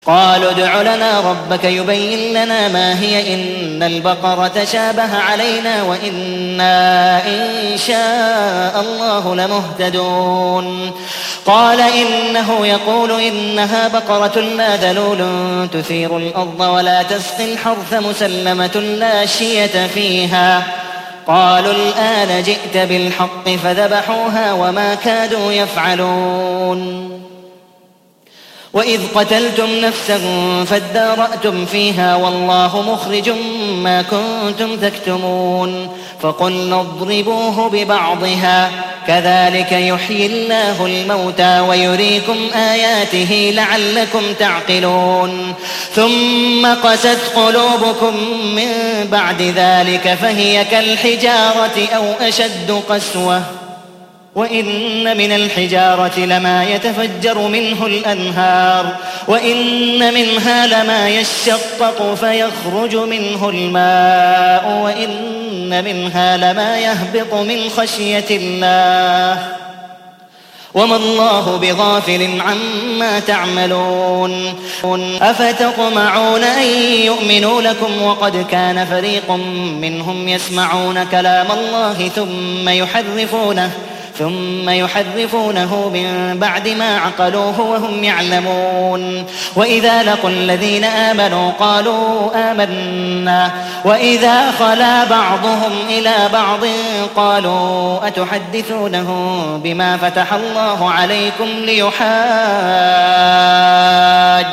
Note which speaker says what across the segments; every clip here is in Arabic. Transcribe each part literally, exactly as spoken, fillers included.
Speaker 1: قالوا ادع لنا ربك يبين لنا ما هي إن البقرة شابه علينا وإنا إن شاء الله لمهتدون. قال إنه يقول إنها بقرة لا ذلول تثير الأرض ولا تسقي الحرث مسلمة لا شية فيها. قالوا الآن جئت بالحق فذبحوها وما كادوا يفعلون. وإذ قتلتم نفسا فادارأتم فيها والله مخرج ما كنتم تكتمون. فقلنا اضربوه ببعضها كذلك يحيي الله الموتى ويريكم آياته لعلكم تعقلون. ثم قست قلوبكم من بعد ذلك فهي كالحجارة أو أشد قسوة وإن من الحجارة لما يتفجر منه الأنهار وإن منها لما يشقق فيخرج منه الماء وإن منها لما يهبط من خشية الله وما الله بغافل عما تعملون. أفتطمعون أن يؤمنوا لكم وقد كان فريق منهم يسمعون كلام الله ثم يحرفونه ثم يحرفونه من بعد ما عقلوه وهم يعلمون. وإذا لقوا الذين آمنوا قالوا آمنا وإذا خلا بعضهم إلى بعض قالوا أتحدثونهم بما فتح الله عليكم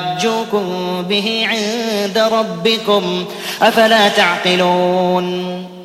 Speaker 1: ليحاجوكم به عند ربكم أفلا تعقلون.